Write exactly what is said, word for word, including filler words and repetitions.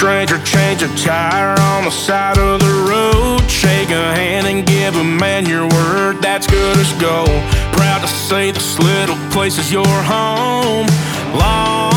stranger change a tire on the side of the road. Shake a hand and give a man your word, that's good as gold. Proud to say this little place is your home. Long